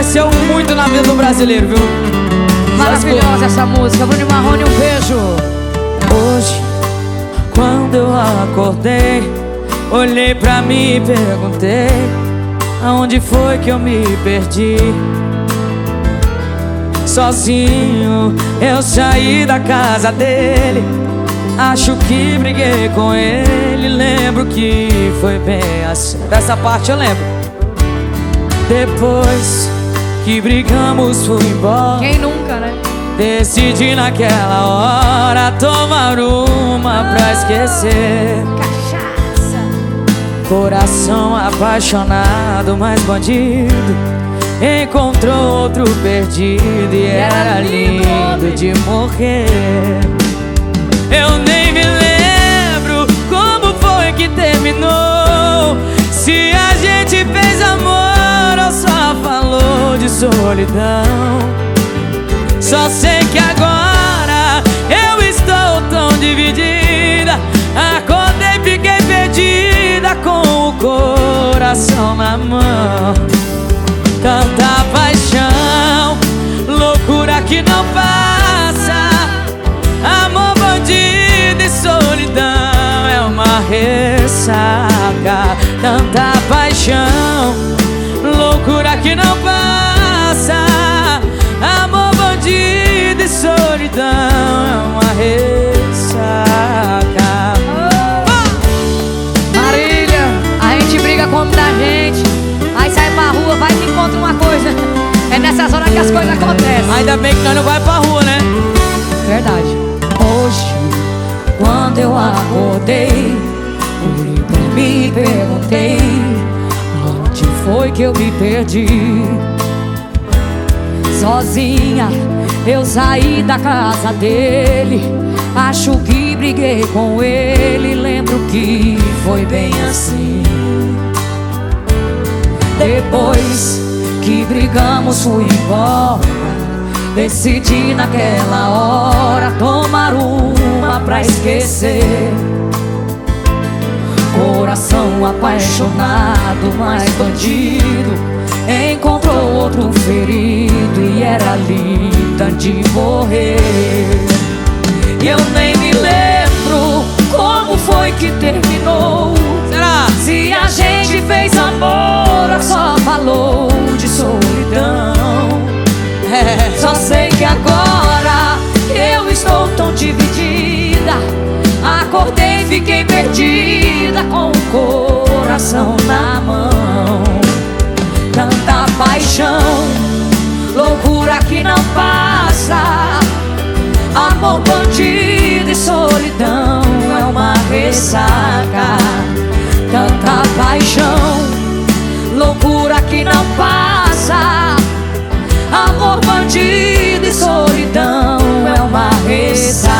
aconteceu muito na vida do brasileiro, viu? Maravilhosa essa música. Bruno e Marrone, um beijo. Hoje, quando eu acordei, olhei pra mim e perguntei: aonde foi que eu me perdi? Sozinho eu saí da casa dele, acho que briguei com ele. Lembro que foi bem assim. Dessa parte eu lembro. Depois que brigamos fui embora. Quem nunca, né? Decidi naquela hora tomar uma pra esquecer. Cachaça. Coração apaixonado, mas bandido encontrou outro perdido e era lindo de morrer. Eu nem me lembro como foi que terminou, se a gente fez amor ou só falou de solidão. Só sei que agora eu estou tão dividida. Acordei, fiquei perdida com o coração na mão. Tanta paixão, loucura que não passa. Amor, bandido e solidão é uma ressaca. Tanta paixão, loucura que não passa. Amor, bandido e solidão é uma ressaca. Marília, a gente briga com muita gente, aí sai pra rua, vai e encontra uma coisa. É nessas horas que as coisas acontecem. Ainda bem que nós não vai pra rua, né? Verdade. Hoje, quando eu acordei, olhei pra mim e perguntei: onde foi que eu me perdi? Sozinha eu saí da casa dele, acho que briguei com ele. Lembro que foi bem assim. Depois que brigamos fui embora, decidi naquela hora tomar uma pra esquecer. Coração apaixonado, mas bandido encontrou outro ferido e era linda de morrer. E eu nem me lembro como foi que terminou. Será? Se a gente fez amor ou só falou de solidão. Só sei que agora eu estou tão dividida. Acordei, fiquei perdida com o coração na mão. Tanta paixão, loucura que não passa. Amor, bandido e solidão é uma ressaca. Tanta paixão, loucura que não passa. Amor, bandido e solidão é uma ressaca.